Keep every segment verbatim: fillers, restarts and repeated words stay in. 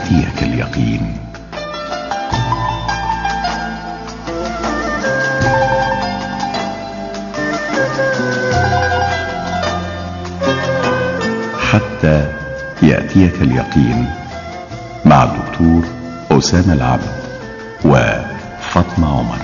يأتيك اليقين. حتى يأتيك اليقين مع الدكتور أسامة العبد وفاطمة عمر.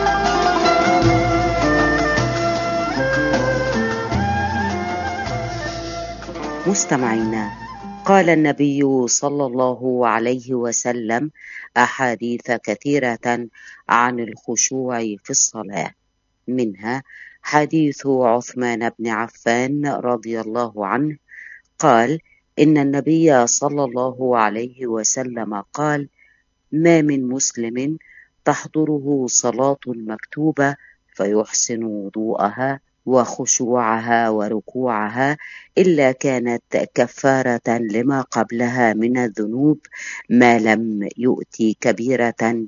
مستمعينا، قال النبي صلى الله عليه وسلم أحاديث كثيرة عن الخشوع في الصلاة، منها حديث عثمان بن عفان رضي الله عنه قال إن النبي صلى الله عليه وسلم قال: ما من مسلم تحضره صلاة مكتوبة فيحسن وضوءها وخشوعها وركوعها إلا كانت كفارة لما قبلها من الذنوب ما لم يؤتي كبيرة،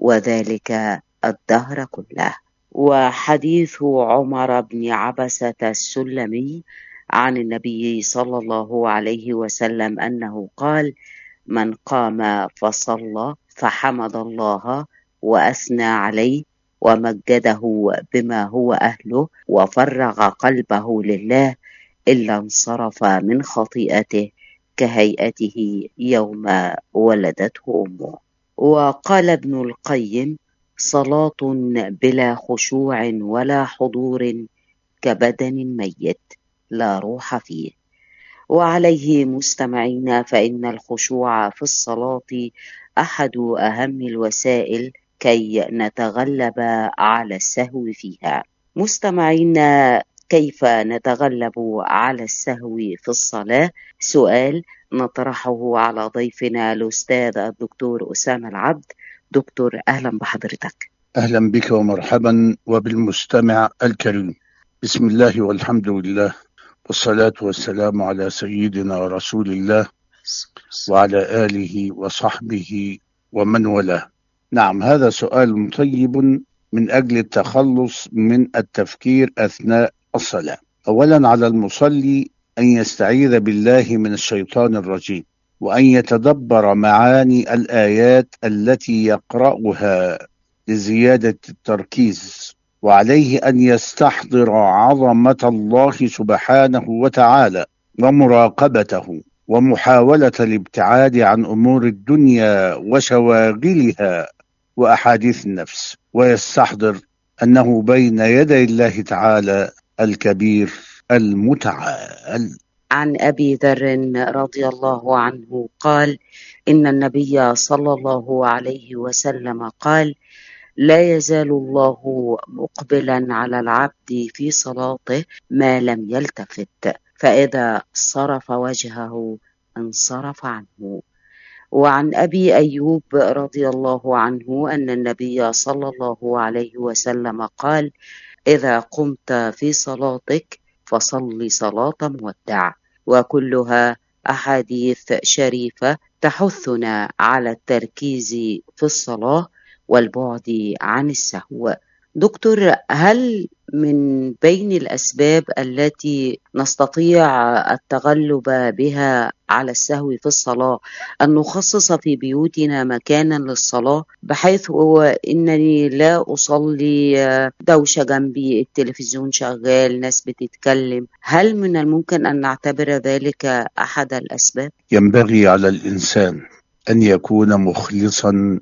وذلك الدهر كله. وحديث عمر بن عبسة السلمي عن النبي صلى الله عليه وسلم أنه قال: من قام فصلى فحمد الله وأثنى عليه ومجده بما هو أهله وفرغ قلبه لله إلا انصرف من خطيئته كهيئته يوم ولدته أمه. وقال ابن القيم: صلاة بلا خشوع ولا حضور كبدن ميت لا روح فيه. وعليه مستمعينا، فإن الخشوع في الصلاة أحد أهم الوسائل كي نتغلب على السهو فيها. مستمعينا، كيف نتغلب على السهو في الصلاة؟ سؤال نطرحه على ضيفنا الأستاذ الدكتور أسامة العبد. دكتور، أهلا بحضرتك. أهلا بك ومرحبا وبالمستمع الكريم. بسم الله والحمد لله والصلاة والسلام على سيدنا رسول الله وعلى آله وصحبه ومن والاه. نعم، هذا سؤال طيب من أجل التخلص من التفكير أثناء الصلاة. أولا، على المصلي أن يستعيذ بالله من الشيطان الرجيم، وأن يتدبر معاني الآيات التي يقرأها لزيادة التركيز، وعليه أن يستحضر عظمة الله سبحانه وتعالى ومراقبته ومحاولة الابتعاد عن أمور الدنيا وشواغلها وأحاديث النفس، ويستحضر أنه بين يدي الله تعالى الكبير المتعال. عن أبي ذر رضي الله عنه قال: إن النبي صلى الله عليه وسلم قال: لا يزال الله مقبلا على العبد في صلاته ما لم يلتفت، فإذا صرف وجهه انصرف عنه. وعن أبي أيوب رضي الله عنه أن النبي صلى الله عليه وسلم قال: إذا قمت في صلاتك فصل صلاة مودع. وكلها أحاديث شريفة تحثنا على التركيز في الصلاة والبعد عن السهو. دكتور، هل من بين الأسباب التي نستطيع التغلب بها على السهو في الصلاة أن نخصص في بيوتنا مكانا للصلاة، بحيث هو إنني لا أصلي دوشة جنبي، التلفزيون شغال، ناس بتتكلم؟ هل من الممكن أن نعتبر ذلك أحد الأسباب؟ ينبغي على الإنسان أن يكون مخلصا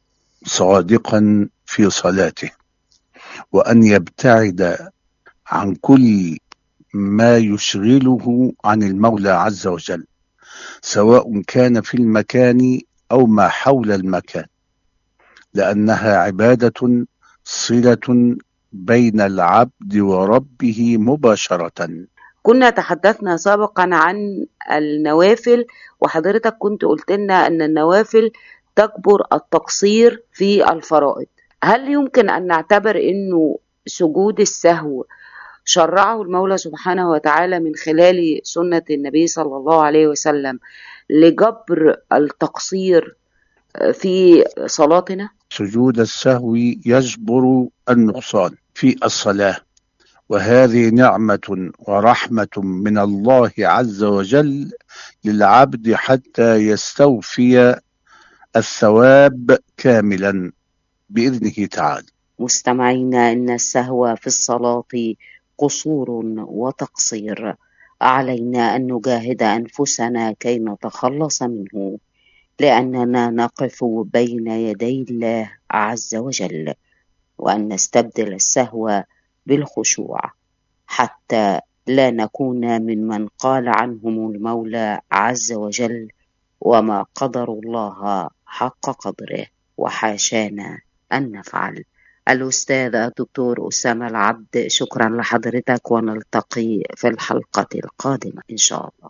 صادقا في صلاته، وأن يبتعد عن كل ما يشغله عن المولى عز وجل، سواء كان في المكان أو ما حول المكان، لأنها عبادة صلة بين العبد وربه مباشرة. كنا تحدثنا سابقا عن النوافل، وحضرتك كنت قلت لنا أن النوافل تجبر التقصير في الفرائض. هل يمكن أن نعتبر أنه سجود السهو شرعه المولى سبحانه وتعالى من خلال سنة النبي صلى الله عليه وسلم لجبر التقصير في صلاتنا؟ سجود السهو يجبر النقصان في الصلاة، وهذه نعمة ورحمة من الله عز وجل للعبد حتى يستوفي الثواب كاملا بإذنه تعالى. مستمعينا، إن السهو في الصلاة قصور وتقصير، علينا أن نجاهد أنفسنا كي نتخلص منه، لأننا نقف بين يدي الله عز وجل، وأن نستبدل السهو بالخشوع حتى لا نكون ممن قال عنهم المولى عز وجل: وما قدر الله حق قدره، وحاشانا أن نفعل. الأستاذ الدكتور أسامة العبد، شكرا لحضرتك، ونلتقي في الحلقة القادمة إن شاء الله.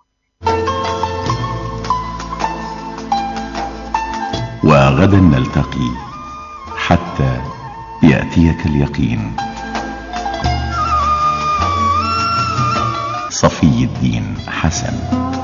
وغدا نلتقي حتى يأتيك اليقين. صفي الدين حسن.